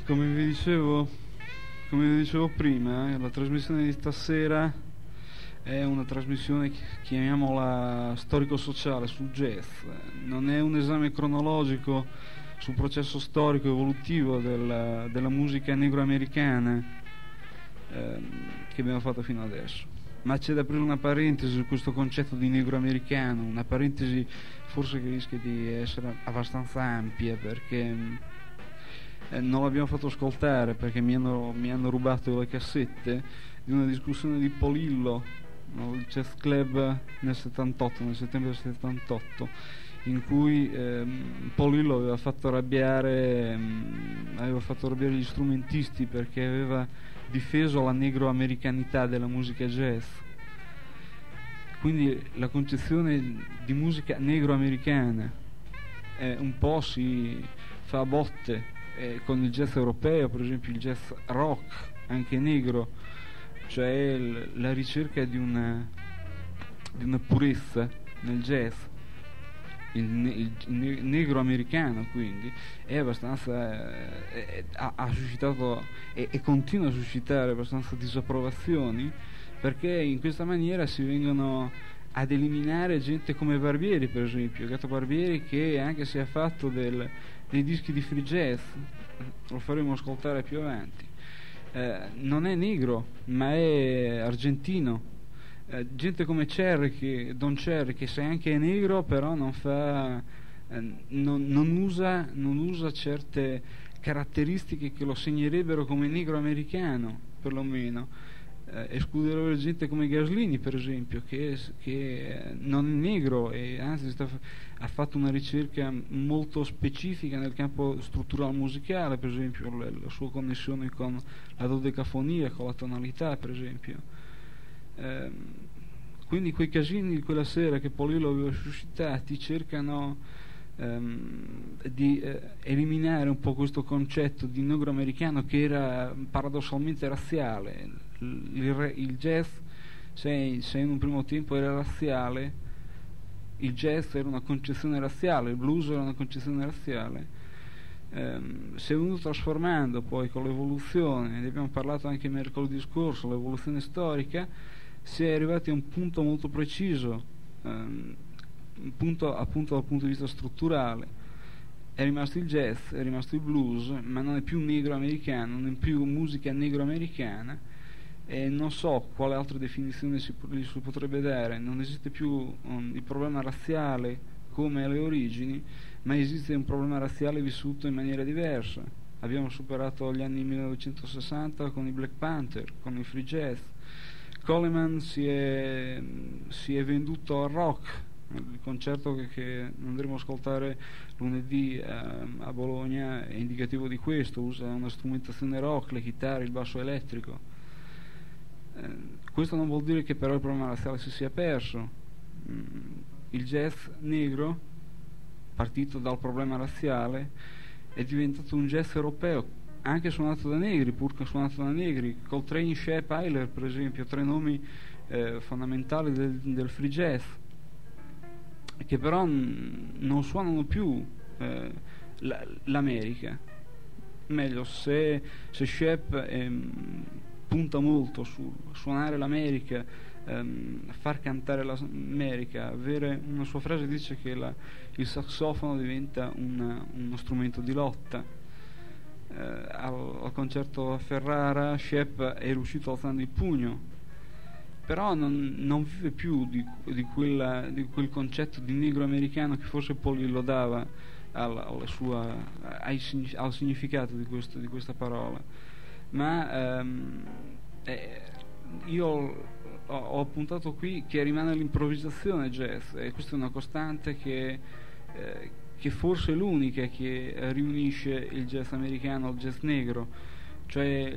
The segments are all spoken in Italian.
Come vi dicevo, come vi dicevo prima, la trasmissione di stasera è una trasmissione, chiamiamola storico-sociale, sul jazz. Non è un esame cronologico sul processo storico evolutivo della musica negro-americana che abbiamo fatto fino adesso, ma c'è da aprire una parentesi su questo concetto di negro-americano, una parentesi forse che rischia di essere abbastanza ampia, perché non l'abbiamo fatto ascoltare perché mi hanno rubato le cassette di una discussione di Polillo, no, il Jazz Club nel settembre del 78, in cui Polillo aveva fatto arrabbiare gli strumentisti perché aveva difeso la negro-americanità della musica jazz. Quindi la concezione di musica negro-americana un po' si fa a botte con il jazz europeo, per esempio il jazz rock, anche negro, cioè la ricerca di una purezza nel jazz. Il negro americano quindi è abbastanza ha suscitato e continua a suscitare abbastanza disapprovazioni, perché in questa maniera si vengono ad eliminare gente come Barbieri, per esempio Gato Barbieri, che anche se ha fatto dei dischi di free jazz, lo faremo ascoltare più avanti, non è negro ma è argentino. Gente come Don Cherry, che se anche è negro però non usa certe caratteristiche che lo segnerebbero come negro americano, perlomeno. Escluderebbe gente come Gaslini, per esempio, che non è negro e anzi ha fatto una ricerca molto specifica nel campo strutturale musicale, per esempio la sua connessione con la dodecafonia, con la tonalità, per esempio. Quindi quei casini di quella sera che Polillo aveva suscitati cercano di eliminare un po' questo concetto di negro americano, che era paradossalmente razziale. Il jazz, se in un primo tempo era razziale, il jazz era una concezione razziale, il blues era una concezione razziale, si è venuto trasformando poi con l'evoluzione, ne abbiamo parlato anche mercoledì scorso, l'evoluzione storica. Si è arrivati a un punto molto preciso, appunto dal punto di vista strutturale. È rimasto il jazz, è rimasto il blues, ma non è più negro americano, non è più musica negro americana, e non so quale altra definizione si potrebbe dare. Non esiste più il problema razziale come alle origini, ma esiste un problema razziale vissuto in maniera diversa. Abbiamo superato gli anni 1960 con i Black Panther, con il free jazz. Coleman si è venduto al rock. Il concerto che andremo a ascoltare lunedì a Bologna è indicativo di questo, usa una strumentazione rock, le chitarre, il basso elettrico. Questo non vuol dire che però il problema razziale si sia perso. Il jazz negro, partito dal problema razziale, è diventato un jazz europeo, anche suonato da negri, pur che suonato da negri. Coltrane, Shep, Ayler, per esempio, tre nomi fondamentali del free jazz, che però non suonano più l'America. Meglio, se Shep punta molto su suonare l'America, far cantare l'America, avere una sua frase dice che il sassofono diventa uno strumento di lotta. Al concerto a Ferrara Shep è riuscito alzando il pugno, però non vive più di quel concetto di negro americano che forse Polillo dava al significato di questa parola. Ma io ho appuntato qui che rimane l'improvvisazione jazz, e questa è una costante che forse è l'unica che riunisce il jazz americano al jazz negro, cioè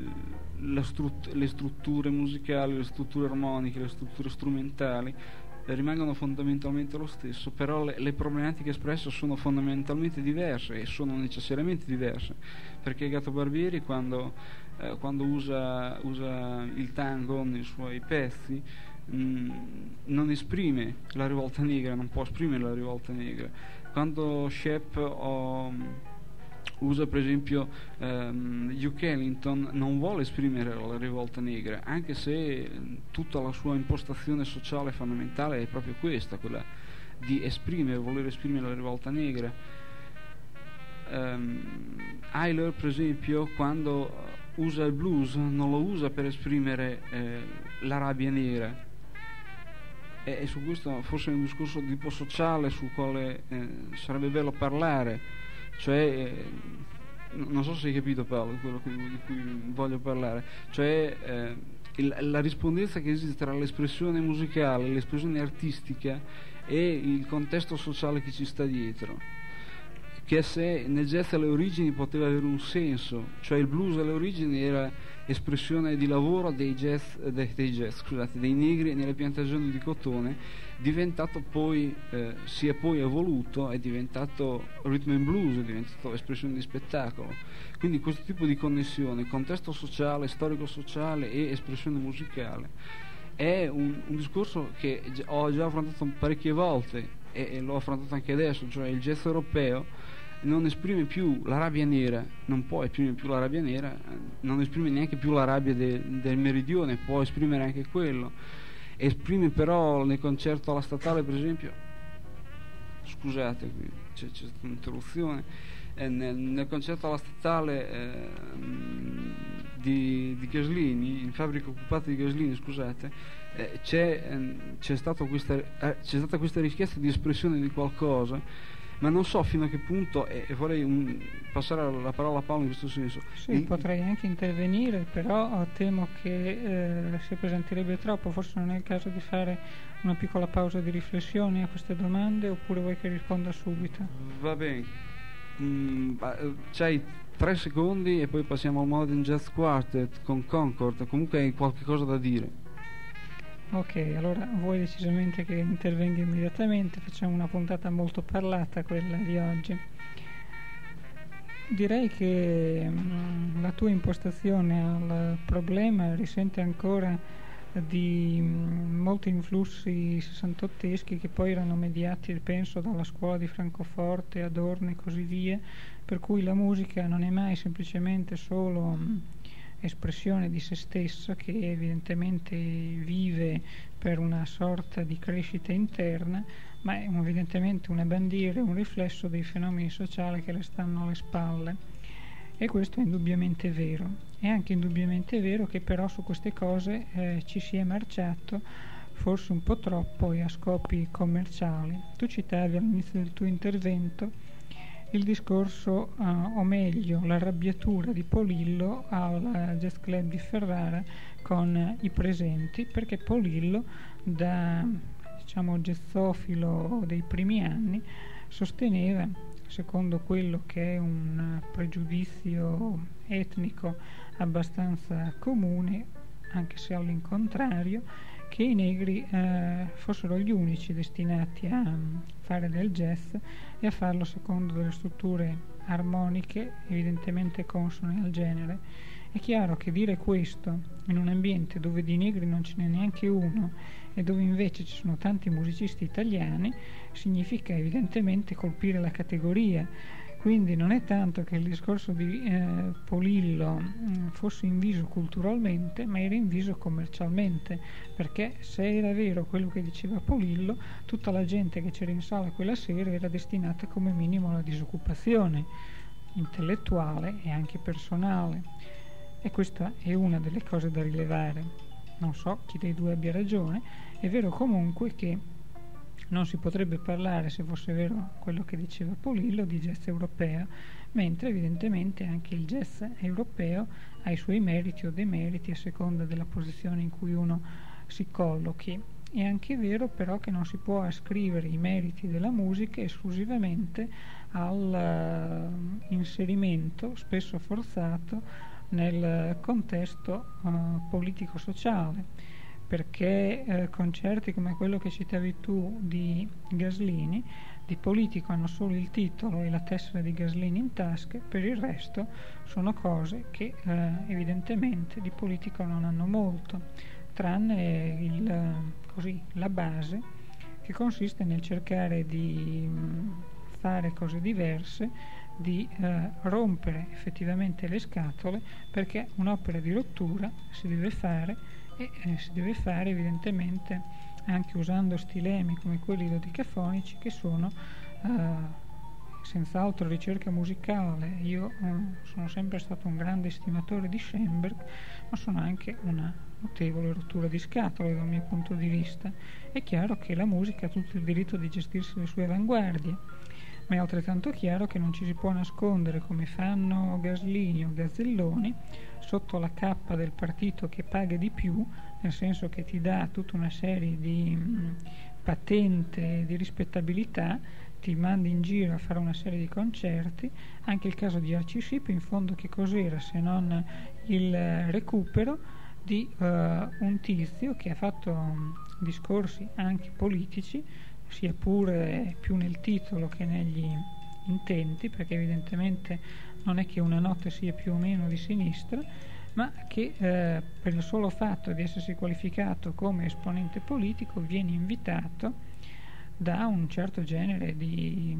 le strutture musicali, le strutture armoniche, le strutture strumentali rimangono fondamentalmente lo stesso, però le problematiche espresse sono fondamentalmente diverse, e sono necessariamente diverse, perché Gato Barbieri quando usa il tango nei suoi pezzi non esprime la rivolta negra, non può esprimere la rivolta negra. Quando Shep o usa per esempio Duke Ellington non vuole esprimere la rivolta negra, anche se tutta la sua impostazione sociale fondamentale è proprio questa, quella di voler esprimere la rivolta negra. Ayler per esempio, quando usa il blues, non lo usa per esprimere la rabbia nera, e su questo forse è un discorso di tipo sociale sul quale sarebbe bello parlare, cioè non so se hai capito, Paolo, di quello di cui voglio parlare, cioè la rispondenza che esiste tra l'espressione musicale, l'espressione artistica e il contesto sociale che ci sta dietro, che se nel jazz alle origini poteva avere un senso, cioè il blues alle origini era espressione di lavoro dei negri nelle piantagioni di cotone, diventato poi si è poi evoluto, è diventato rhythm and blues, è diventato espressione di spettacolo. Quindi questo tipo di connessione, contesto sociale, storico-sociale e espressione musicale, è un discorso che ho già affrontato parecchie volte e l'ho affrontato anche adesso, cioè il jazz europeo non esprime più la rabbia nera, non può esprimere più la rabbia nera, non esprime neanche più la rabbia del meridione, può esprimere anche quello, esprime però nel concerto alla Statale per esempio, scusate c'è stata un'interruzione, nel concerto alla Statale di Gaslini, in Fabbrica Occupata di Gaslini, scusate, c'è stata questa richiesta di espressione di qualcosa, ma non so fino a che punto, e vorrei passare la parola a Paolo in questo senso. Sì, potrei anche intervenire, però temo che si appesantirebbe troppo. Forse non è il caso di fare una piccola pausa di riflessione a queste domande, oppure vuoi che risponda subito? Va bene, c'hai 3 secondi e poi passiamo al Modern Jazz Quartet con Concord. Comunque hai qualche cosa da dire? Ok, allora vuoi decisamente che intervenga immediatamente? Facciamo una puntata molto parlata, quella di oggi. Direi che la tua impostazione al problema risente ancora di molti influssi sessantotteschi che poi erano mediati, penso, dalla scuola di Francoforte, Adorno e così via, per cui la musica non è mai semplicemente solo espressione di se stessa, che evidentemente vive per una sorta di crescita interna, ma è evidentemente una bandiera, un riflesso dei fenomeni sociali che le stanno alle spalle, e questo è indubbiamente vero. È anche indubbiamente vero che però su queste cose ci si è marciato forse un po' troppo e a scopi commerciali. Tu citavi all'inizio del tuo intervento il discorso, o meglio l'arrabbiatura di Polillo al Jazz Club di Ferrara con i presenti, perché Polillo, da jazzofilo dei primi anni, sosteneva, secondo quello che è un pregiudizio etnico abbastanza comune, anche se all'incontrario, che i negri fossero gli unici destinati a fare del jazz e a farlo secondo delle strutture armoniche evidentemente consone al genere. È chiaro che dire questo in un ambiente dove di negri non ce n'è neanche uno e dove invece ci sono tanti musicisti italiani significa evidentemente colpire la categoria. Quindi non è tanto che il discorso di Polillo fosse inviso culturalmente, ma era inviso commercialmente, perché se era vero quello che diceva Polillo, tutta la gente che c'era in sala quella sera era destinata come minimo alla disoccupazione intellettuale e anche personale, e questa è una delle cose da rilevare. Non so chi dei due abbia ragione. È vero comunque che non si potrebbe parlare, se fosse vero quello che diceva Polillo, di jazz europeo, mentre evidentemente anche il jazz europeo ha i suoi meriti o demeriti a seconda della posizione in cui uno si collochi. È anche vero però che non si può ascrivere i meriti della musica esclusivamente all'inserimento spesso forzato nel contesto politico-sociale, perché concerti come quello che citavi tu di Gaslini, di politico hanno solo il titolo e la tessera di Gaslini in tasca, per il resto sono cose che evidentemente di politico non hanno molto, tranne la base, che consiste nel cercare di fare cose diverse di rompere effettivamente le scatole, perché un'opera di rottura si deve fare, e si deve fare evidentemente anche usando stilemi come quelli dodecafonici, che sono senz'altro ricerca musicale. Io sono sempre stato un grande estimatore di Schoenberg, ma sono anche una notevole rottura di scatole dal mio punto di vista. È chiaro che la musica ha tutto il diritto di gestirsi le sue avanguardie, ma è altrettanto chiaro che non ci si può nascondere, come fanno Gaslini o Gazzelloni, sotto la cappa del partito che paga di più, nel senso che ti dà tutta una serie di patente di rispettabilità, ti mandi in giro a fare una serie di concerti. Anche il caso di Archie Shepp, in fondo, che cos'era se non il recupero di un tizio che ha fatto discorsi anche politici, sia pure più nel titolo che negli intenti, perché evidentemente non è che una nota sia più o meno di sinistra, ma che per il solo fatto di essersi qualificato come esponente politico viene invitato da un certo genere di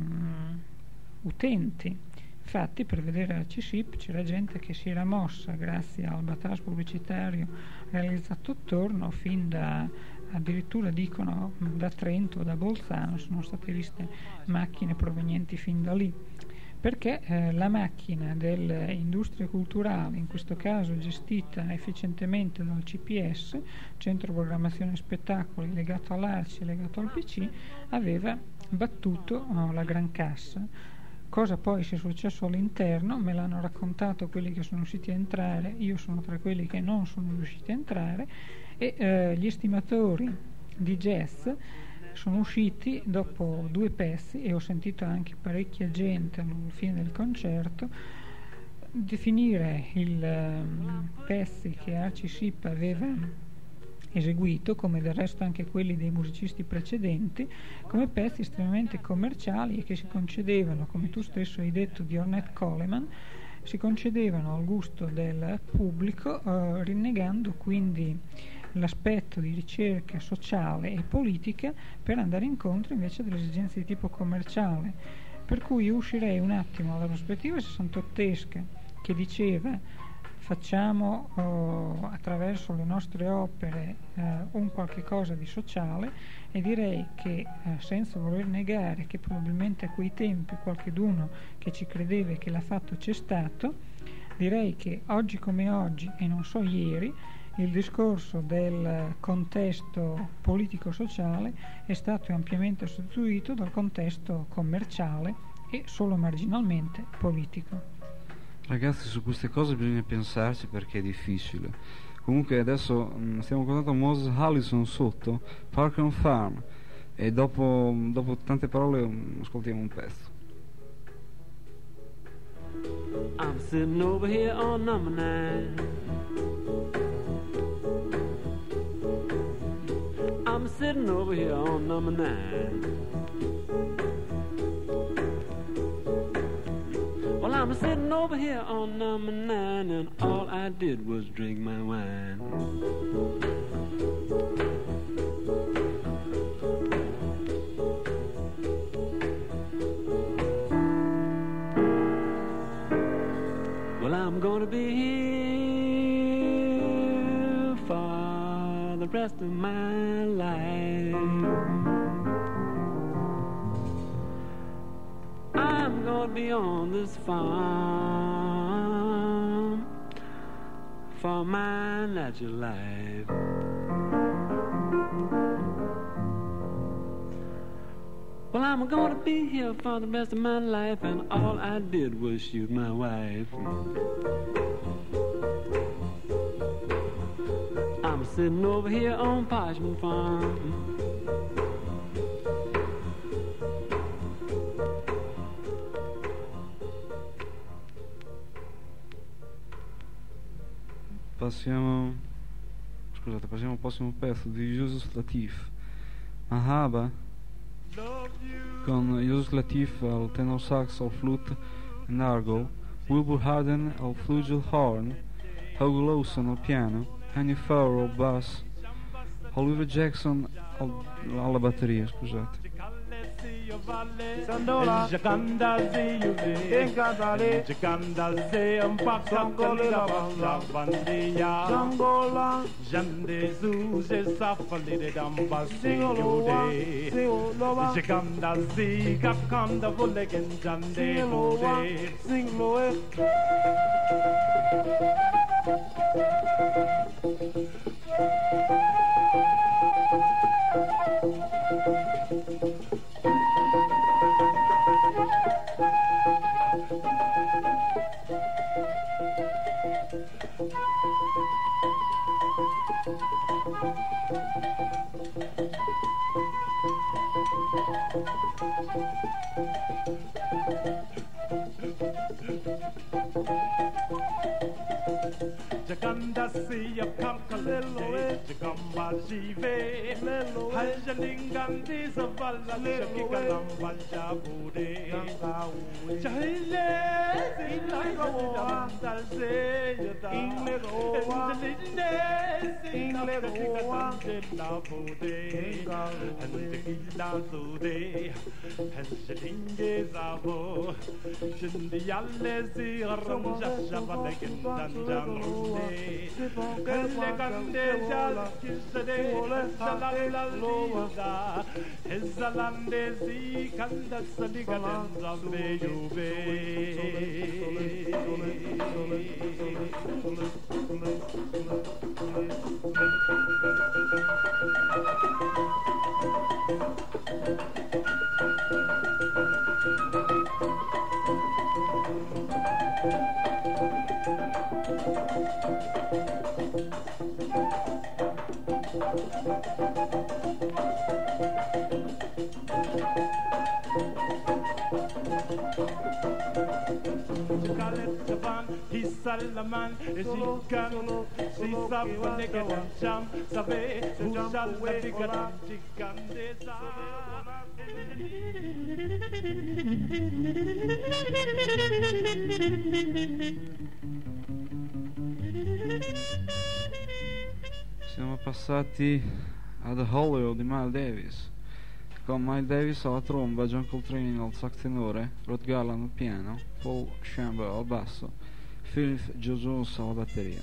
utenti. Infatti, per vedere Archie Shepp c'era gente che si era mossa grazie al battage pubblicitario realizzato attorno, fin da, addirittura dicono, da Trento o da Bolzano sono state viste macchine provenienti fin da lì, perché la macchina dell'industria culturale, in questo caso gestita efficientemente dal CPS, Centro Programmazione Spettacoli, legato all'Arci e legato al PC, aveva battuto la gran cassa. Cosa poi sia successo all'interno me l'hanno raccontato quelli che sono riusciti a entrare, io sono tra quelli che non sono riusciti a entrare, e gli estimatori di jazz sono usciti dopo 2 pezzi, e ho sentito anche parecchia gente alla fine del concerto definire i pezzi che Archie Shepp aveva eseguito, come del resto anche quelli dei musicisti precedenti, come pezzi estremamente commerciali, e che si concedevano, come tu stesso hai detto di Ornette Coleman, si concedevano al gusto del pubblico, rinnegando quindi l'aspetto di ricerca sociale e politica per andare incontro invece delle esigenze di tipo commerciale. Per cui io uscirei un attimo dalla prospettiva sessantottesca che diceva facciamo attraverso le nostre opere un qualche cosa di sociale, e direi che senza voler negare che probabilmente a quei tempi qualcheduno che ci credeva e che l'ha fatto c'è stato, direi che oggi come oggi, e non so ieri, il discorso del contesto politico-sociale è stato ampiamente sostituito dal contesto commerciale e solo marginalmente politico. Ragazzi, su queste cose bisogna pensarci, perché è difficile. Comunque adesso stiamo guardando Moses Allison sotto, Park on Farm, e dopo tante parole ascoltiamo un pezzo. I'm sitting over here on number 9. I'm sitting over here on number 9. Well, I'm sitting over here on number 9, and all I did was drink my wine. Well, I'm gonna be here for the rest of my life. I'm gonna be on this farm for my natural life. Well, I'm gonna be here for the rest of my life, and all I did was shoot my wife. I'm sitting over here on Parchment Farm. Passiamo al prossimo pezzo di Yusuf Lateef, Mahaba, con Yusuf Lateef al tenor sax, al flute e nargo, Wilbur Harden al flugelhorn horn, Hugo Lawson al piano, Annie Farrow al bass, Oliver Jackson alla batteria, scusate. Sandola, Jacandazi, Encantale, Jacandazi, Mpakakali, la Bandia, Angola, Jandezu, Safali, Dambasi, Singoloa, Yude, Singoloa, Jacandazi, Kakanda, Bulegan, Jande, Singoloa, Yude. Singloe. Jaganda siya kakalelo, Jagamba jive, Hajalingandi zavala, Jakikalam jabude, Jahile, Zilaiwa, Dalze, Inglegoa, Inglegoa, Labude, and the Gila Zude, Hajalinge Zavo, Shindialezi, Ramjashavalegan, Danjan. Hezzalandesi kanda saligalenza bejuve Salaman, Zikan, Sisa, Panegan, Jam, Sabe, Ujal, Wegan, Chikan, Siamo passati ad Hollywood di Miles Davis, con Miles Davis alla tromba, John Coltrane al sax tenore, Rod Garland al piano, Paul Chamber al basso, Philip Joe Jones alla batteria.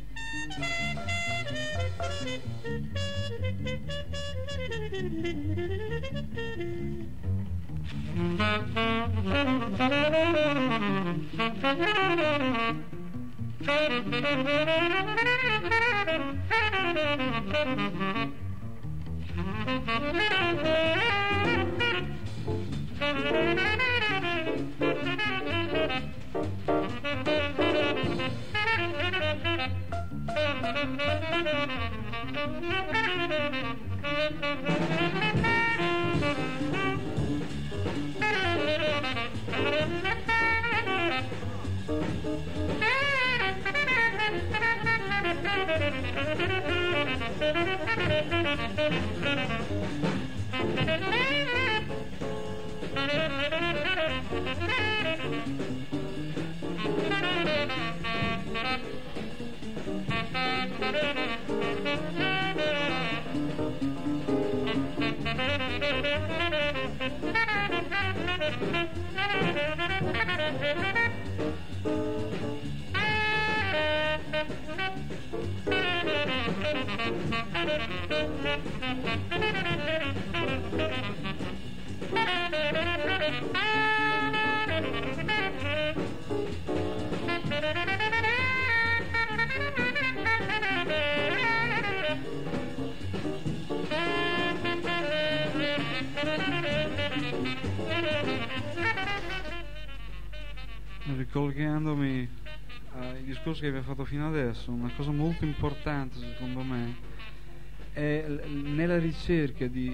Ricollegandomi ai discorsi che abbiamo fatto fino adesso, una cosa molto importante secondo me è nella ricerca di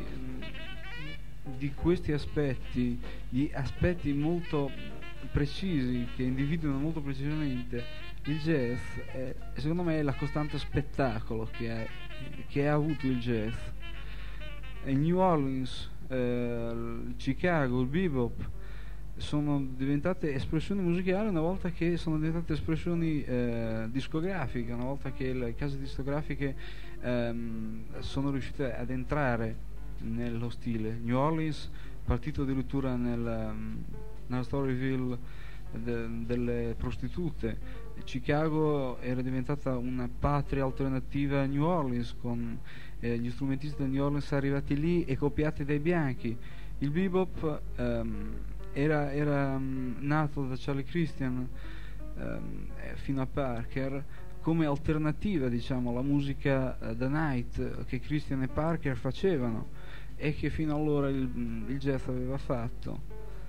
questi aspetti, di aspetti molto precisi che individuano molto precisamente il jazz, secondo me è la costante spettacolo che ha avuto il jazz. New Orleans, Chicago, il bebop sono diventate espressioni musicali una volta che sono diventate espressioni discografiche, una volta che le case discografiche sono riuscite ad entrare nello stile. New Orleans partito addirittura nella Storyville delle prostitute. Chicago era diventata una patria alternativa a New Orleans, con gli strumentisti da New Orleans arrivati lì e copiati dai bianchi. Il bebop era nato da Charlie Christian fino a Parker come alternativa, diciamo, alla musica da night che Christian e Parker facevano e che fino allora il jazz aveva fatto.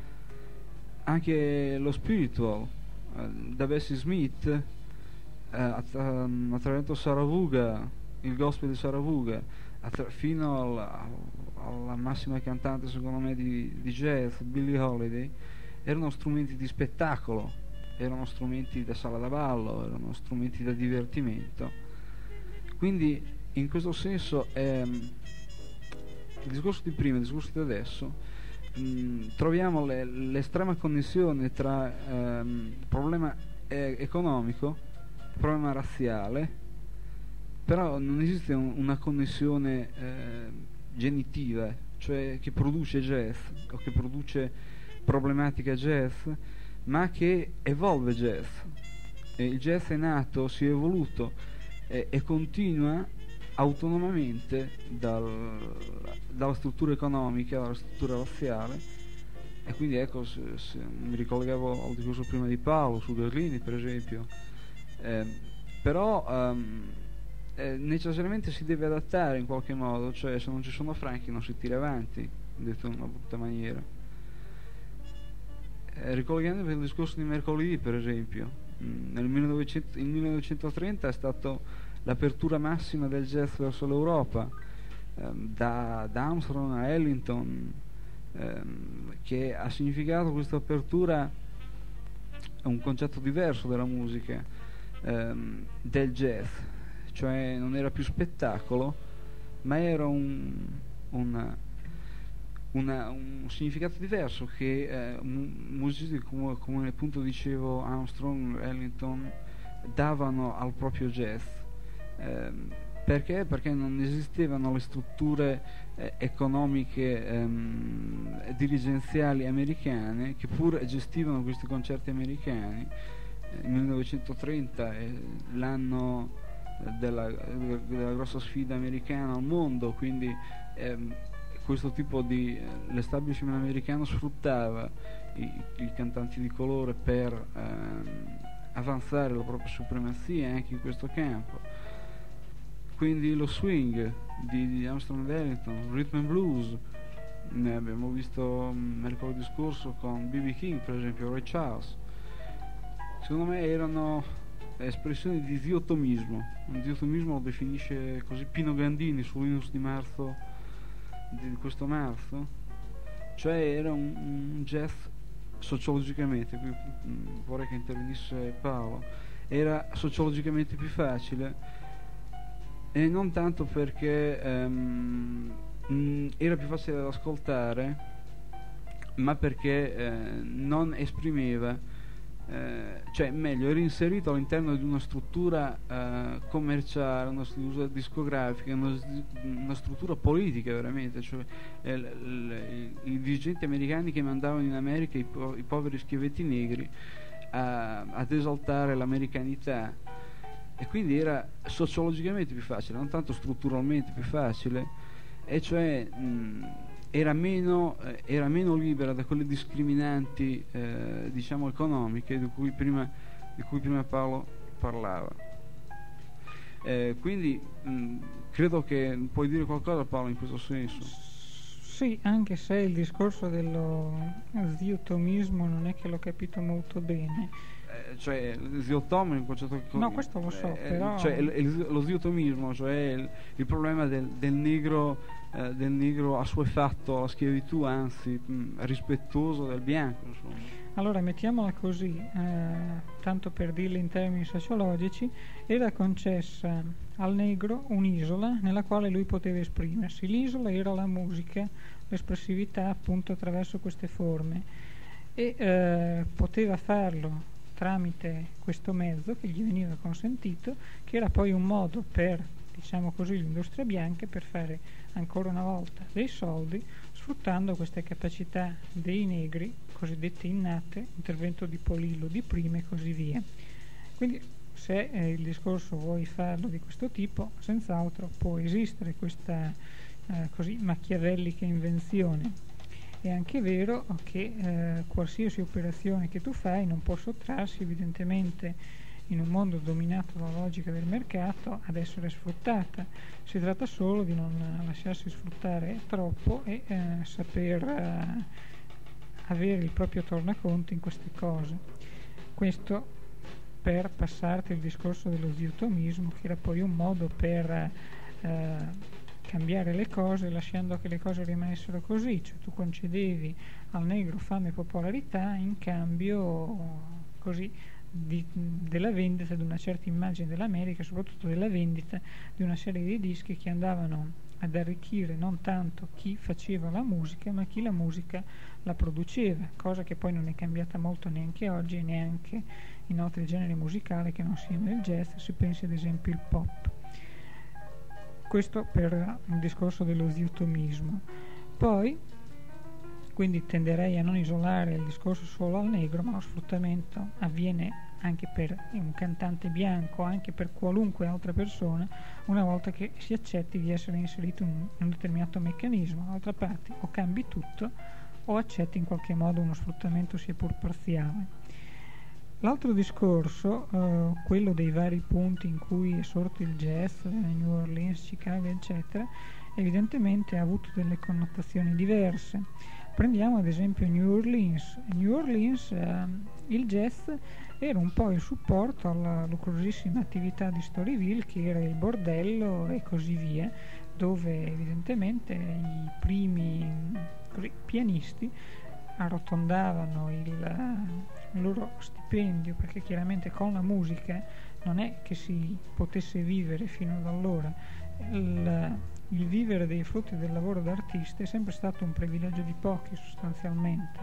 Anche lo spiritual da Bessie Smith attraverso Saratoga, il gospel di Saratoga, fino alla massima cantante secondo me di jazz, Billie Holiday, erano strumenti di spettacolo, erano strumenti da sala da ballo, erano strumenti da divertimento. Quindi in questo senso il discorso di prima e il discorso di adesso, troviamo l'estrema connessione tra problema economico, problema razziale, però non esiste una connessione genitiva, cioè che produce jazz o che produce problematica jazz, ma che evolve jazz. Il jazz è nato, si è evoluto e continua autonomamente dalla struttura economica, dalla struttura razziale. E quindi ecco, se mi ricollegavo al discorso prima di Paolo su Gerlini per esempio, però necessariamente si deve adattare in qualche modo, cioè se non ci sono franchi non si tira avanti, detto in una brutta maniera. Ricollegandomi al discorso di mercoledì per esempio, nel 1930 è stato l'apertura massima del jazz verso l'Europa, da Armstrong a Ellington, che ha significato questa apertura un concetto diverso della musica, del jazz, cioè non era più spettacolo, ma era un significato diverso che musicisti come appunto dicevo Armstrong, Ellington davano al proprio jazz. Perché? Perché non esistevano le strutture economiche dirigenziali americane, che pur gestivano questi concerti americani. Il 1930 è l'anno della grossa sfida americana al mondo, quindi questo tipo di l'establishment americano sfruttava i cantanti di colore per avanzare la propria supremazia anche in questo campo. Quindi lo swing di Armstrong e Ellington, rhythm and blues, ne abbiamo visto mercoledì scorso con B.B. King per esempio, Ray Charles. Secondo me erano espressioni di diottomismo. Il diottomismo lo definisce così Pino Gandini su Linus di marzo, di questo marzo, cioè era un jazz sociologicamente, qui vorrei che intervenisse Paolo, era sociologicamente più facile, e non tanto perché era più facile da ascoltare, ma perché non esprimeva, cioè meglio, era inserito all'interno di una struttura commerciale, una struttura discografica, una struttura politica veramente, cioè i dirigenti americani che mandavano in America i poveri schievetti negri ad esaltare l'americanità. E quindi era sociologicamente più facile, non tanto strutturalmente più facile, e cioè era meno libera da quelle discriminanti diciamo economiche di cui prima Paolo parlava. Quindi credo che puoi dire qualcosa, Paolo, in questo senso. Sì, anche se il discorso dello diottomismo non è che l'ho capito molto bene. Cioè ziotomo è un concetto che no, questo lo so, però cioè lo ziotomismo, cioè il problema del negro assuefatto alla schiavitù, anzi rispettoso del bianco, insomma. Allora mettiamola così, tanto per dirla in termini sociologici, era concessa al negro un'isola nella quale lui poteva esprimersi. L'isola era la musica, l'espressività appunto attraverso queste forme, e poteva farlo tramite questo mezzo che gli veniva consentito, che era poi un modo per, diciamo così, l'industria bianca per fare ancora una volta dei soldi, sfruttando queste capacità dei negri, cosiddette innate, intervento di Polillo di prima e così via. Quindi se il discorso vuoi farlo di questo tipo, senz'altro può esistere questa così machiavellica invenzione. È anche vero che qualsiasi operazione che tu fai non può sottrarsi evidentemente in un mondo dominato dalla logica del mercato ad essere sfruttata. Si tratta solo di non lasciarsi sfruttare troppo e saper avere il proprio tornaconto in queste cose. Questo per passarti il discorso dello diutomismo, che era poi un modo per cambiare le cose lasciando che le cose rimanessero così, cioè tu concedevi al negro fame e popolarità in cambio così della vendita di una certa immagine dell'America, soprattutto della vendita di una serie di dischi che andavano ad arricchire non tanto chi faceva la musica ma chi la musica la produceva, cosa che poi non è cambiata molto neanche oggi e neanche in altri generi musicali che non siano il jazz, si pensi ad esempio il pop. Questo per il discorso dello diutomismo. Poi quindi tenderei a non isolare il discorso solo al negro, ma lo sfruttamento avviene anche per un cantante bianco, anche per qualunque altra persona, una volta che si accetti di essere inserito in un determinato meccanismo. D'altra parte o cambi tutto o accetti in qualche modo uno sfruttamento sia pur parziale. L'altro discorso, quello dei vari punti in cui è sorto il jazz, New Orleans, Chicago eccetera, evidentemente ha avuto delle connotazioni diverse. Prendiamo ad esempio New Orleans. New Orleans, il jazz era un po' il supporto alla lucrosissima attività di Storyville, che era il bordello e così via, dove evidentemente i primi pianisti arrotondavano il loro stipendio, perché chiaramente con la musica non è che si potesse vivere fino ad allora. Il vivere dei frutti del lavoro d'artista è sempre stato un privilegio di pochi sostanzialmente.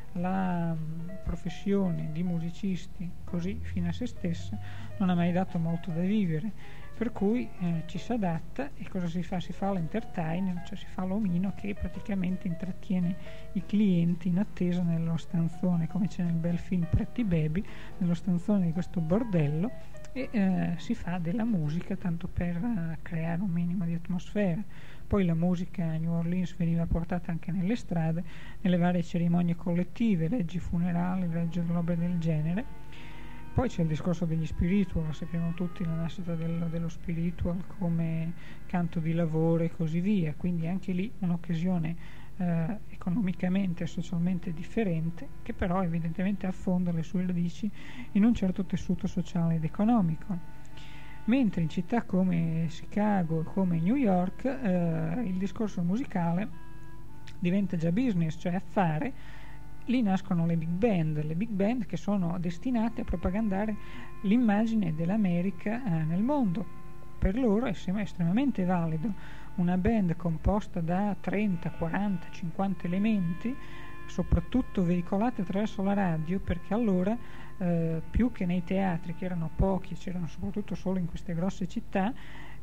La professione di musicisti così fino a se stessa non ha mai dato molto da vivere, per cui ci si adatta e cosa si fa? Si fa l'entertainer, cioè si fa l'omino che praticamente intrattiene i clienti in attesa nello stanzone, come c'è nel bel film Pretty Baby, nello stanzone di questo bordello, e si fa della musica tanto per creare un minimo di atmosfera. Poi la musica a New Orleans veniva portata anche nelle strade, nelle varie cerimonie collettive, leggi funerali, leggi robe del genere. Poi c'è il discorso degli spiritual, lo sappiamo tutti, la nascita dello spiritual come canto di lavoro e così via, quindi anche lì un'occasione economicamente e socialmente differente, che però evidentemente affonda le sue radici in un certo tessuto sociale ed economico. Mentre in città come Chicago e come New York il discorso musicale diventa già business, cioè affare. Lì nascono le big band che sono destinate a propagandare l'immagine dell'America nel mondo. Per loro è estremamente valido una band composta da 30, 40, 50 elementi, soprattutto veicolati attraverso la radio, perché allora più che nei teatri, che erano pochi, c'erano soprattutto solo in queste grosse città,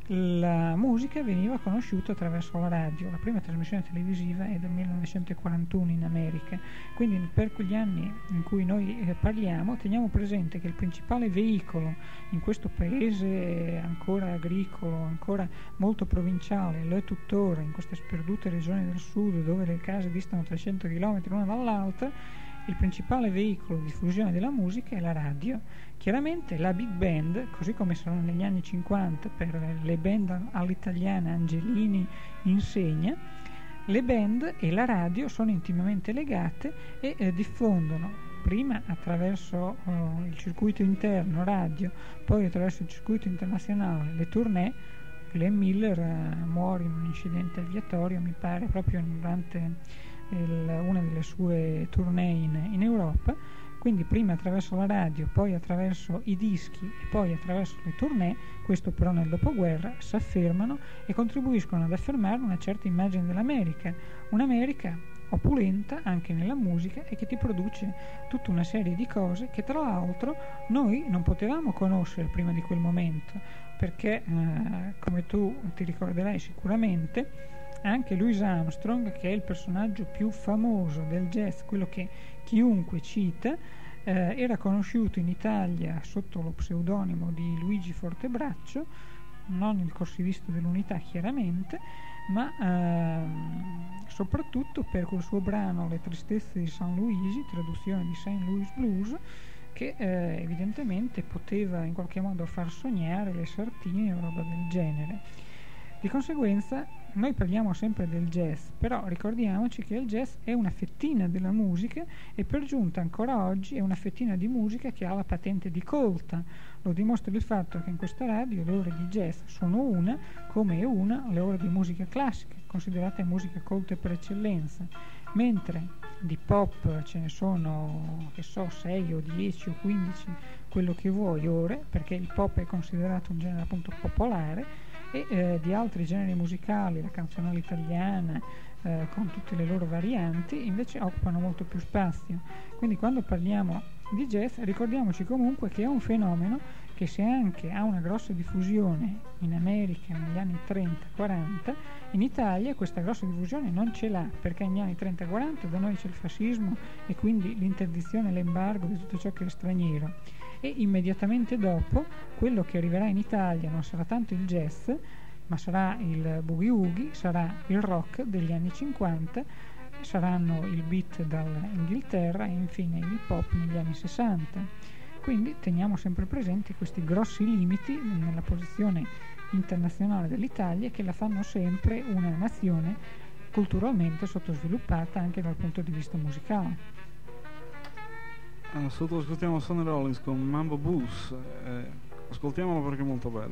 la musica veniva conosciuta attraverso la radio. La prima trasmissione televisiva è del 1941 in America, quindi per quegli anni in cui noi parliamo teniamo presente che il principale veicolo in questo paese ancora agricolo, ancora molto provinciale, lo è tuttora in queste sperdute regioni del sud dove le case distano 300 km l'una dall'altra. Il principale veicolo di diffusione della musica è la radio. Chiaramente la big band, così come sono negli anni 50 per le band all'italiana Angelini, Insegna, le band e la radio sono intimamente legate e diffondono prima attraverso il circuito interno radio, poi attraverso il circuito internazionale le tournée. Glenn Miller muore in un incidente aviatorio, mi pare, proprio durante una delle sue tournée in Europa. Quindi prima attraverso la radio, poi attraverso i dischi e poi attraverso le tournée, questo però nel dopoguerra, si affermano e contribuiscono ad affermare una certa immagine dell'America, un'America opulenta anche nella musica e che ti produce tutta una serie di cose che tra l'altro noi non potevamo conoscere prima di quel momento, perché come tu ti ricorderai sicuramente anche Louis Armstrong, che è il personaggio più famoso del jazz, quello che chiunque cita, era conosciuto in Italia sotto lo pseudonimo di Luigi Fortebraccio, non il corsivista dell'Unità chiaramente, ma soprattutto per quel suo brano Le tristezze di San Luigi, traduzione di St. Louis Blues, che evidentemente poteva in qualche modo far sognare le sartine o roba del genere. Di conseguenza noi parliamo sempre del jazz, però ricordiamoci che il jazz è una fettina della musica e per giunta ancora oggi è una fettina di musica che ha la patente di colta. Lo dimostra il fatto che in questa radio le ore di jazz sono una, come è una le ore di musica classica, considerate musica colta per eccellenza, mentre di pop ce ne sono, che so, 6 o 10 o 15, quello che vuoi, ore, perché il pop è considerato un genere appunto popolare, e di altri generi musicali, la canzone italiana con tutte le loro varianti, invece occupano molto più spazio. Quindi quando parliamo di jazz ricordiamoci comunque che è un fenomeno che, se anche ha una grossa diffusione in America negli anni 30-40, in Italia questa grossa diffusione non ce l'ha, perché negli anni 30-40 da noi c'è il fascismo e quindi l'interdizione e l'embargo di tutto ciò che è straniero, e immediatamente dopo quello che arriverà in Italia non sarà tanto il jazz, ma sarà il boogie woogie, sarà il rock degli anni 50, saranno il beat dall'Inghilterra e infine il pop negli anni 60. Quindi teniamo sempre presenti questi grossi limiti nella posizione internazionale dell'Italia, che la fanno sempre una nazione culturalmente sottosviluppata anche dal punto di vista musicale. Sotto ascoltiamo Sonny Rollins con Mambo Blues, ascoltiamolo perché è molto bello.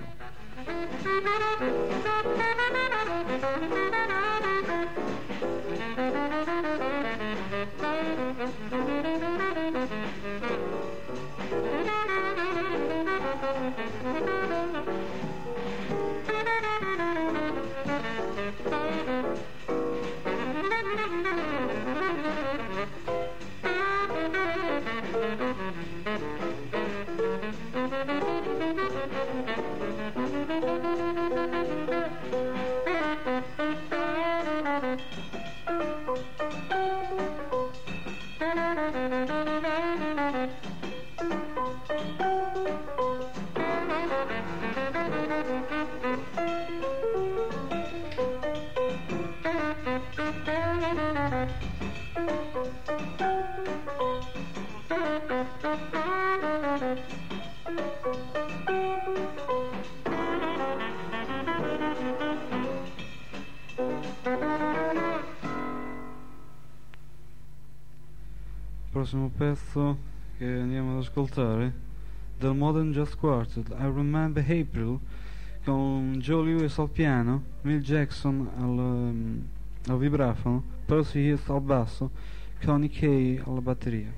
Il prossimo pezzo che andiamo ad ascoltare del Modern Jazz Quartet, I Remember April, con Joe Lewis al piano, Milt Jackson al vibrafono, Percy Heath al basso, Connie Kay alla batteria.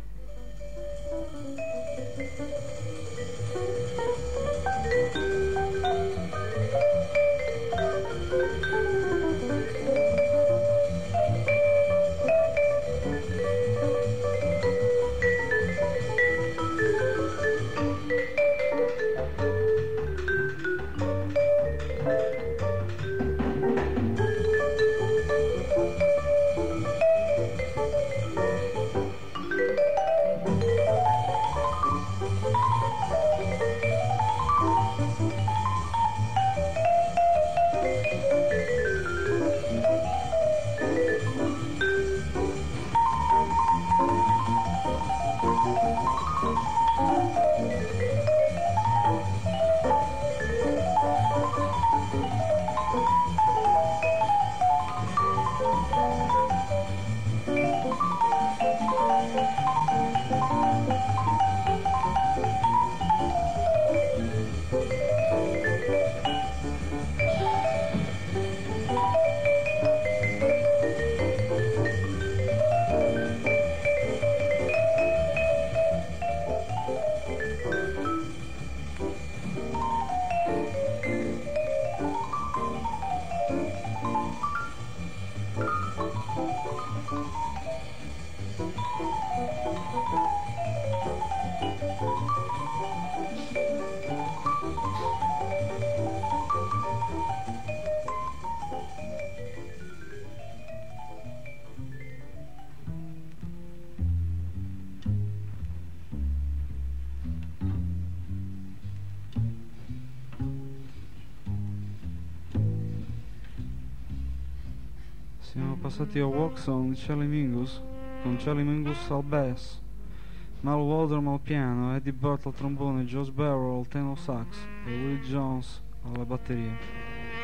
passati a Walk Song di Charlie Mingus, con Charlie Mingus al bass, Mal Waldron al piano, Eddie Burt al trombone, Josh Barrow al tenor sax e Will Jones alla batteria.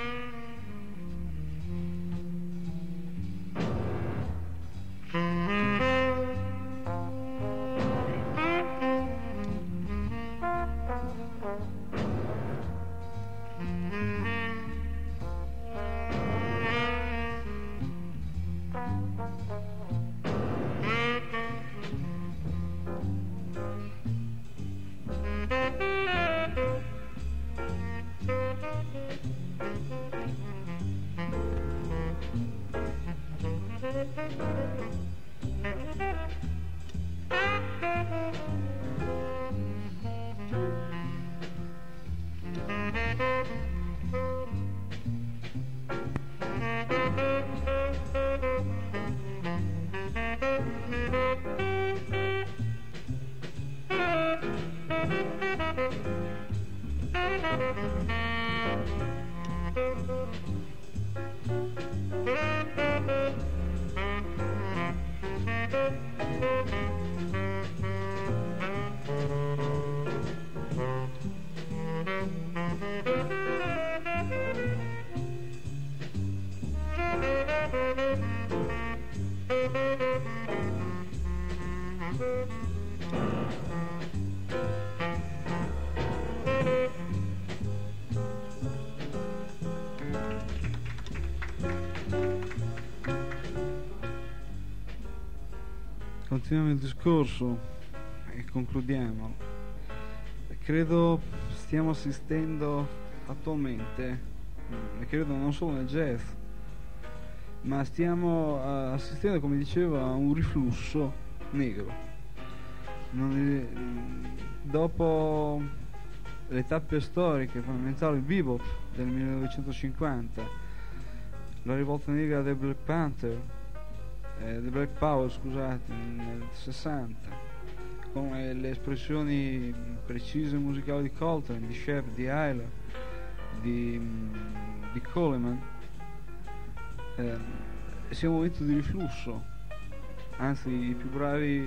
Continuiamo il discorso e concludiamo. Credo stiamo assistendo attualmente, e credo non solo nel jazz, ma stiamo assistendo, come dicevo, a un riflusso negro. Dopo le tappe storiche fondamentali, il bebop del 1950, la rivolta negra del Black Panther, The Black Power, scusate, nel 60, con le espressioni precise musicali di Coltrane, di Shep, di Hyler, di Coleman, sia un momento di riflusso. Anzi, i più bravi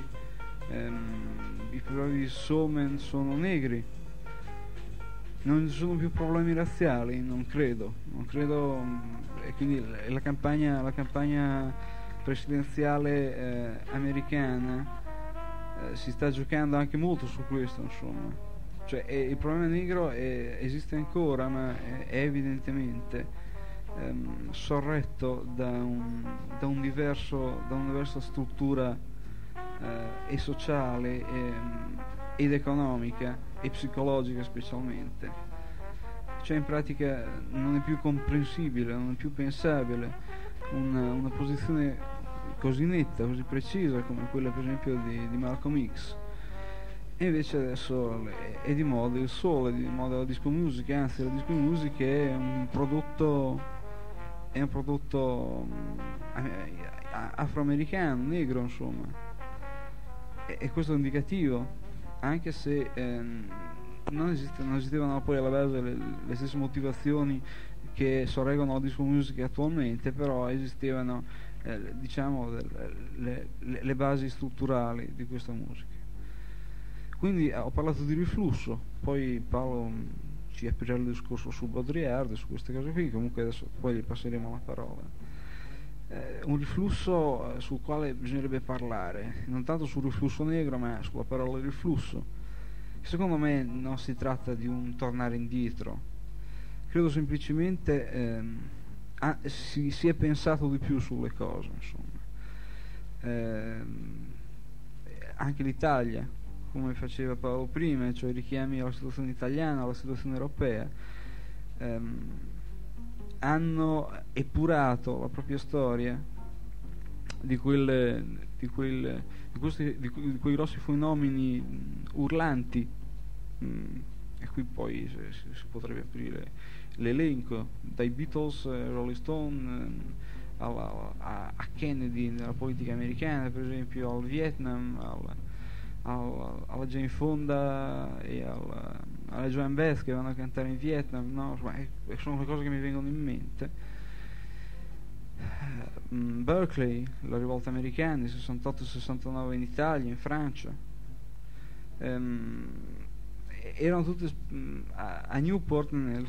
showman sono negri. Non ci sono più problemi razziali, non credo, e quindi la campagna presidenziale americana si sta giocando anche molto su questo, insomma. Cioè, il problema negro esiste ancora, ma è evidentemente sorretto da una diversa struttura e sociale ed economica e psicologica specialmente. Cioè, in pratica non è più comprensibile, non è più pensabile una posizione così netta, così precisa come quella per esempio di Malcolm X. E invece adesso è di moda il soul, è di moda la disco music, anzi la disco music è un prodotto afroamericano, negro, insomma, e questo è indicativo, anche se non esistevano poi alla base le stesse motivazioni che sorreggono la disco music attualmente, però esistevano diciamo le basi strutturali di questa musica. Quindi ho parlato di riflusso, poi ci aprirà il discorso su Baudrillard, su queste cose qui, comunque adesso poi gli passeremo la parola. Un riflusso sul quale bisognerebbe parlare, non tanto sul riflusso negro, ma sulla parola riflusso. Secondo me non si tratta di un tornare indietro, credo semplicemente si è pensato di più sulle cose, insomma. Anche l'Italia, come faceva Paolo prima, cioè richiami alla situazione italiana, alla situazione europea, hanno epurato la propria storia di quei grossi fenomeni urlanti, e qui poi si potrebbe aprire l'elenco, dai Beatles, Rolling Stone, a Kennedy nella politica americana, per esempio, al Vietnam, alla Jane Fonda e alla Joan Baez che vanno a cantare in Vietnam, no? Sono le cose che mi vengono in mente. Berkeley, la rivolta americana, nel 68-69 in Italia, in Francia. Erano tutte a Newport nel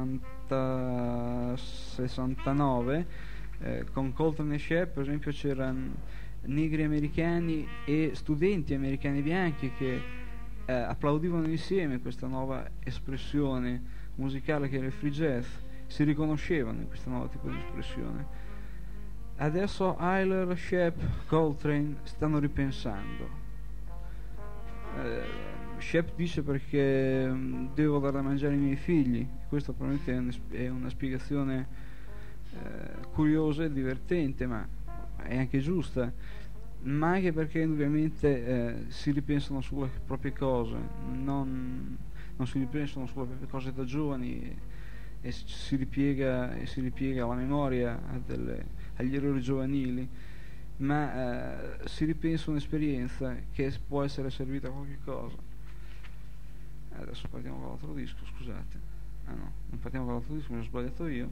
69, con Coltrane e Shep, per esempio, c'erano negri americani e studenti americani bianchi che applaudivano insieme questa nuova espressione musicale che era il free jazz, si riconoscevano in questo nuovo tipo di espressione. Adesso Ayler, Shep, Coltrane stanno ripensando. Shep dice perché devo dare da mangiare ai miei figli. Questo probabilmente è una spiegazione curiosa e divertente, ma è anche giusta, ma anche perché indubbiamente si ripensano sulle proprie cose, non si ripensano sulle proprie cose da giovani, e si ripiega la memoria agli errori giovanili, ma si ripensa un'esperienza che può essere servita a qualche cosa. Adesso partiamo con l'altro disco, scusate. No, non partiamo con l'altro disco, mi ho sbagliato io.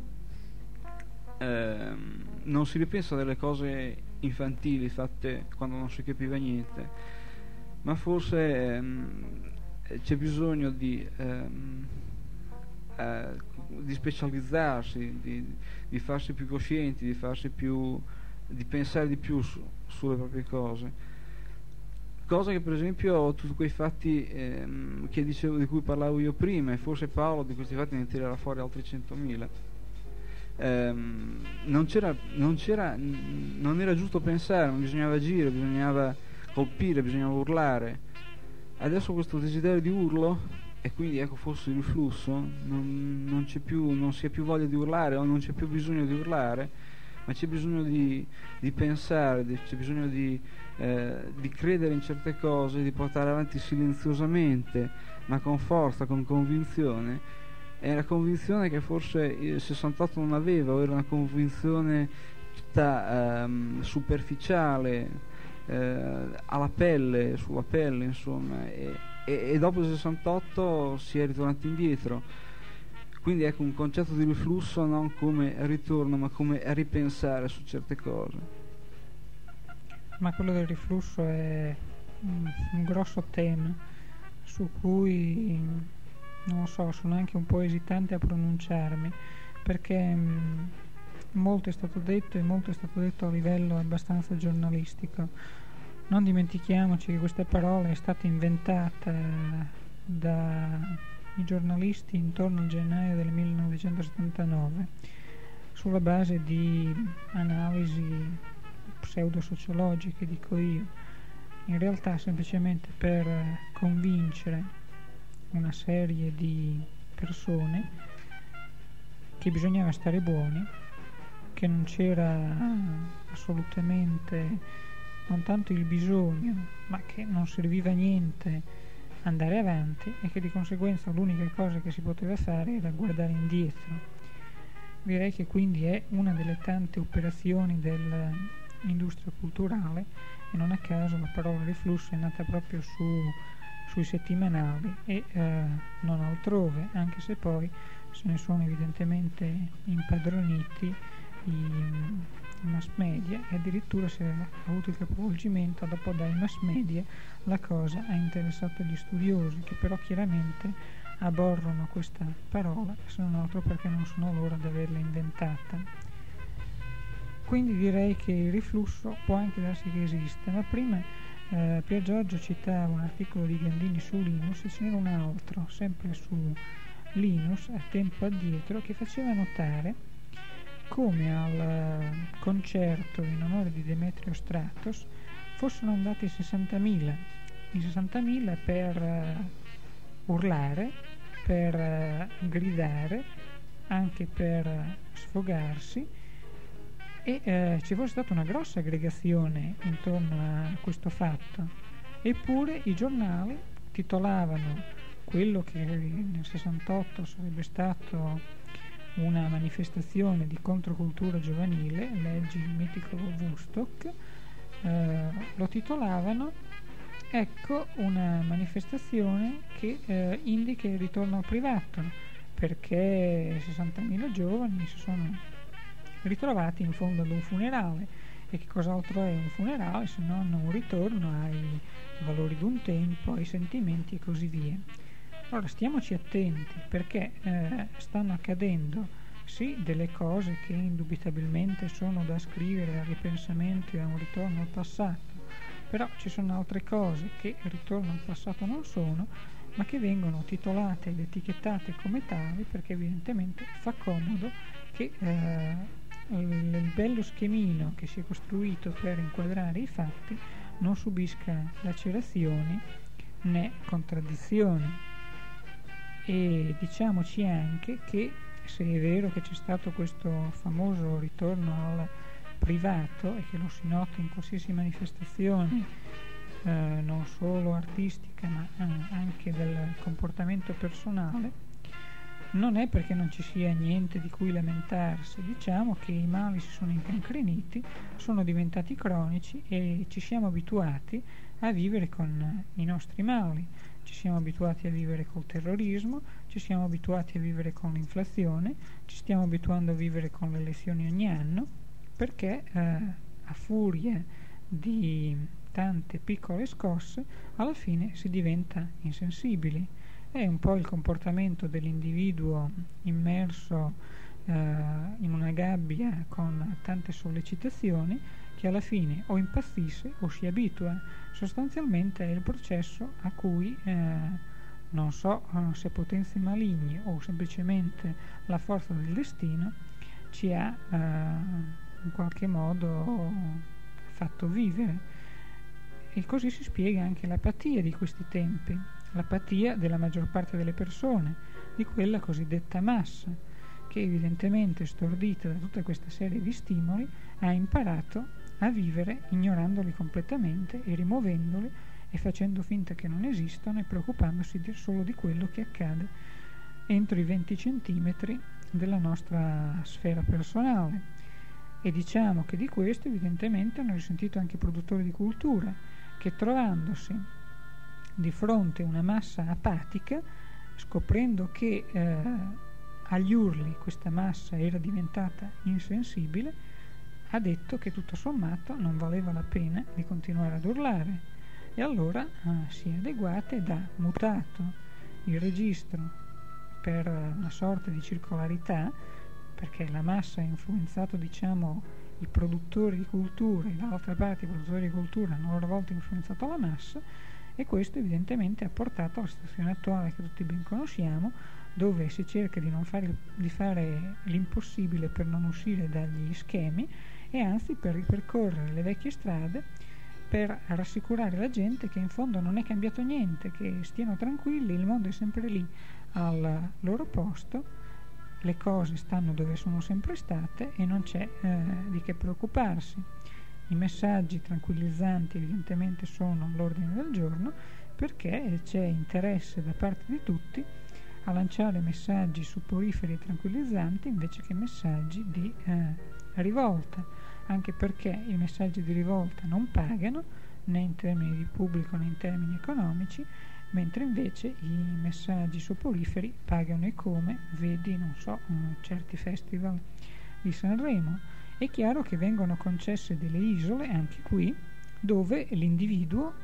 Non si ripensa delle cose infantili fatte quando non si capiva niente, ma forse c'è bisogno di specializzarsi, di farsi più coscienti, di pensare di più sulle proprie cose. Cosa che per esempio tutti quei fatti che dicevo, di cui parlavo io prima, e forse Paolo di questi fatti ne tirerà fuori altri 100.000. Non era giusto pensare, non bisognava agire, bisognava colpire, bisognava urlare. Adesso questo desiderio di urlo, e quindi ecco forse il riflusso, non si ha più voglia di urlare, o non c'è più bisogno di urlare, ma c'è bisogno di pensare, c'è bisogno di credere in certe cose, di portare avanti silenziosamente, ma con forza, con convinzione. È una convinzione che forse il 68 non aveva, o era una convinzione tutta superficiale, alla pelle, sulla pelle, insomma, e dopo il 68 si è ritornati indietro. Quindi ecco un concetto di riflusso non come ritorno, ma come ripensare su certe cose. Ma quello del riflusso è un grosso tema su cui non lo so, sono anche un po' esitante a pronunciarmi, perché molto è stato detto, e molto è stato detto a livello abbastanza giornalistico. Non dimentichiamoci che questa parola è stata inventata dai giornalisti intorno al gennaio del 1979 sulla base di analisi pseudosociologiche, dico io, in realtà semplicemente per convincere una serie di persone che bisognava stare buoni, che non c'era assolutamente non tanto il bisogno, ma che non serviva a niente andare avanti, e che di conseguenza l'unica cosa che si poteva fare era guardare indietro. Direi che quindi è una delle tante operazioni dell'industria culturale, e non a caso la parola riflusso è nata proprio sui settimanali e non altrove, anche se poi se ne sono evidentemente impadroniti i mass media, e addirittura si è avuto il capovolgimento: dopo dai mass media la cosa ha interessato gli studiosi, che però chiaramente aborrono questa parola, se non altro perché non sono loro ad averla inventata. Quindi direi che il riflusso può anche darsi che esista, ma prima Pier Giorgio citava un articolo di Gandini su Linus, e ce n'era un altro sempre su Linus a tempo addietro che faceva notare come al concerto in onore di Demetrio Stratos fossero andati 60.000, i 60.000 per urlare, per gridare, anche per sfogarsi, e ci fosse stata una grossa aggregazione intorno a questo fatto. Eppure i giornali titolavano quello che nel 68 sarebbe stato una manifestazione di controcultura giovanile, leggi il mitico Woodstock, lo titolavano ecco una manifestazione che indica il ritorno al privato, perché 60.000 giovani si sono ritrovati in fondo ad un funerale. E che cos'altro è un funerale se non un ritorno ai valori d'un tempo, ai sentimenti e così via. Allora stiamoci attenti, perché stanno accadendo sì delle cose che indubitabilmente sono da ascrivere al ripensamento e a un ritorno al passato, però ci sono altre cose che ritorno al passato non sono, ma che vengono titolate ed etichettate come tali perché evidentemente fa comodo che il bello schemino che si è costruito per inquadrare i fatti non subisca lacerazioni né contraddizioni. E diciamoci anche che se è vero che c'è stato questo famoso ritorno al privato e che lo si nota in qualsiasi manifestazione non solo artistica ma anche del comportamento personale, non è perché non ci sia niente di cui lamentarsi. Diciamo che i mali si sono incancreniti, sono diventati cronici e ci siamo abituati a vivere con i nostri mali. Ci siamo abituati a vivere col terrorismo, ci siamo abituati a vivere con l'inflazione, ci stiamo abituando a vivere con le elezioni ogni anno, perché a furia di tante piccole scosse alla fine si diventa insensibili. È un po' il comportamento dell'individuo immerso in una gabbia con tante sollecitazioni, che alla fine o impazzisce o si abitua. Sostanzialmente è il processo a cui non so se potenze maligni o semplicemente la forza del destino ci ha in qualche modo fatto vivere. E così si spiega anche l'apatia di questi tempi, l'apatia della maggior parte delle persone, di quella cosiddetta massa, che evidentemente, stordita da tutta questa serie di stimoli, ha imparato a vivere ignorandoli completamente e rimuovendoli e facendo finta che non esistono e preoccupandosi solo di quello che accade entro i 20 centimetri della nostra sfera personale. E diciamo che di questo evidentemente hanno risentito anche i produttori di cultura, che trovandosi di fronte a una massa apatica, scoprendo che agli urli questa massa era diventata insensibile, ha detto che tutto sommato non valeva la pena di continuare ad urlare, e allora si è adeguata ed ha mutato il registro per una sorta di circolarità, perché la massa ha influenzato, diciamo, i produttori di cultura e dall'altra parte i produttori di cultura hanno a loro volta influenzato la massa, e questo evidentemente ha portato alla situazione attuale che tutti ben conosciamo, dove si cerca di fare l'impossibile per non uscire dagli schemi e anzi per ripercorrere le vecchie strade, per rassicurare la gente che in fondo non è cambiato niente, che stiano tranquilli, il mondo è sempre lì al loro posto, le cose stanno dove sono sempre state e non c'è di che preoccuparsi. I messaggi tranquillizzanti evidentemente sono all'ordine del giorno, perché c'è interesse da parte di tutti a lanciare messaggi supporiferi e tranquillizzanti invece che messaggi di rivolta, anche perché i messaggi di rivolta non pagano né in termini di pubblico né in termini economici, mentre invece i messaggi soporiferi pagano, e come vedi, non so, certi festival di Sanremo. È chiaro che vengono concesse delle isole anche qui, dove l'individuo,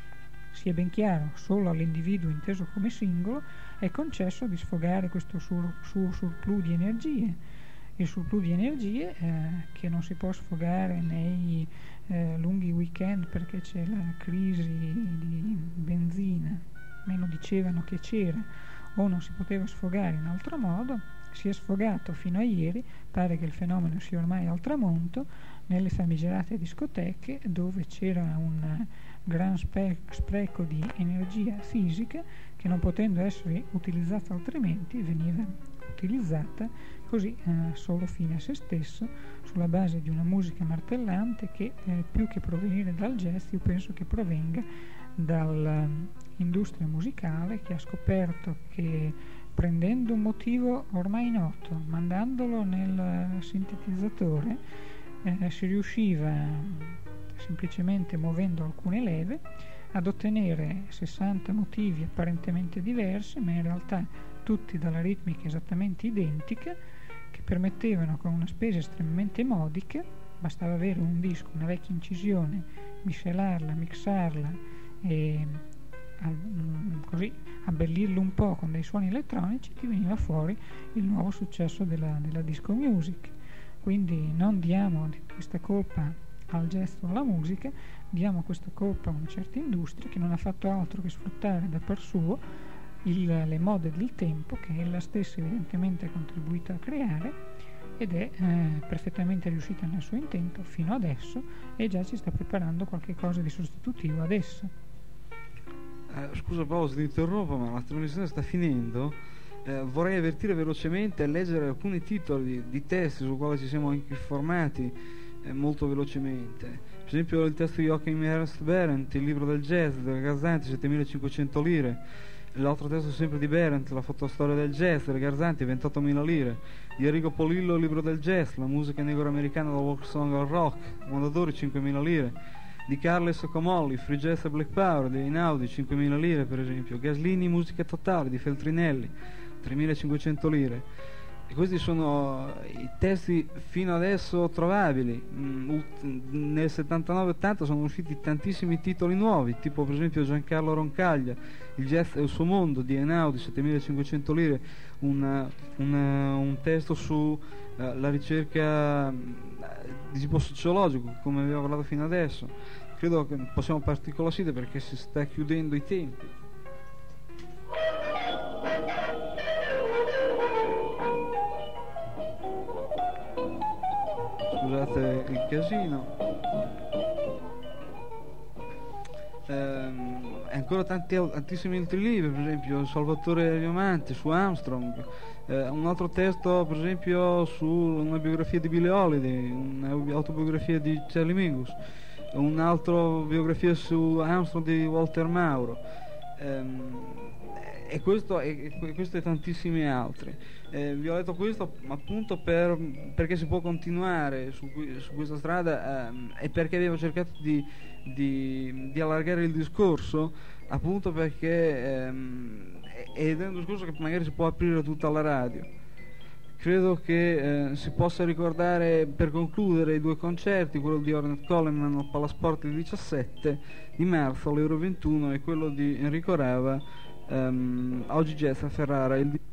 sia ben chiaro, solo all'individuo inteso come singolo, è concesso di sfogare questo suo surplus di energie. Il surplus di energie che non si può sfogare nei lunghi weekend perché c'è la crisi di benzina, meno dicevano che c'era, o non si poteva sfogare in altro modo, si è sfogato fino a ieri, pare che il fenomeno sia ormai al tramonto, nelle famigerate discoteche, dove c'era un gran spreco di energia fisica che, non potendo essere utilizzata altrimenti, veniva utilizzata così solo fine a se stesso, sulla base di una musica martellante che più che provenire dal jazz, io penso che provenga dall'industria musicale, che ha scoperto che prendendo un motivo ormai noto, mandandolo nel sintetizzatore, si riusciva, semplicemente muovendo alcune leve, ad ottenere 60 motivi apparentemente diversi, ma in realtà tutti dalla ritmica esattamente identica, che permettevano con una spesa estremamente modica, bastava avere un disco, una vecchia incisione, miscelarla, mixarla e così abbellirlo un po' con dei suoni elettronici, ti veniva fuori il nuovo successo della disco music. Quindi non diamo questa colpa al jazz o alla musica, diamo questa colpa a una certa industria che non ha fatto altro che sfruttare da par suo le mode del tempo, che ella stessa evidentemente ha contribuito a creare, ed è perfettamente riuscita nel suo intento fino adesso, e già ci sta preparando qualche cosa di sostitutivo adesso. Scusa Paolo se ti interrompo, ma la trasmissione sta finendo. Vorrei avvertire velocemente e leggere alcuni titoli di testi su quali ci siamo anche informati molto velocemente. Per esempio il testo di Joachim Ernst Berendt, il libro del jazz del Garzanti, 7500 lire. L'altro testo sempre di Berendt, la fotostoria del jazz del Garzanti, 28.000 lire. Di Enrico Polillo, il libro del jazz, la musica negro-americana dal folk song al rock, Mondadori, 5.000 lire. Di Carles Comolli, Free Jazz e Black Power, di Einaudi, 5.000 lire per esempio. Gaslini, musica totale, di Feltrinelli, 3.500 lire. E questi sono i testi fino adesso trovabili. Nel 79-80 sono usciti tantissimi titoli nuovi, tipo per esempio Giancarlo Roncaglia, Il jazz e il suo mondo, di Einaudi, 7.500 lire, un testo su la ricerca di tipo sociologico, come abbiamo parlato fino adesso. Credo che possiamo partire con la sigla perché si sta chiudendo i tempi. Scusate il casino. E ancora tantissimi altri libri, per esempio Salvatore Viomante su Armstrong, un altro testo per esempio su una biografia di Billie Holiday, un'autobiografia di Charlie Mingus, un'altra biografia su Armstrong di Walter Mauro, e questo e tantissimi altri. Vi ho detto questo appunto perché si può continuare su questa strada, e perché abbiamo cercato di allargare il discorso, appunto perché ed è un discorso che magari si può aprire tutta la radio. Credo che si possa ricordare, per concludere, i due concerti, quello di Ornette Coleman al Palasport il 17 di marzo all'Euro 21 e quello di Enrico Rava oggi Jazz a Ferrara il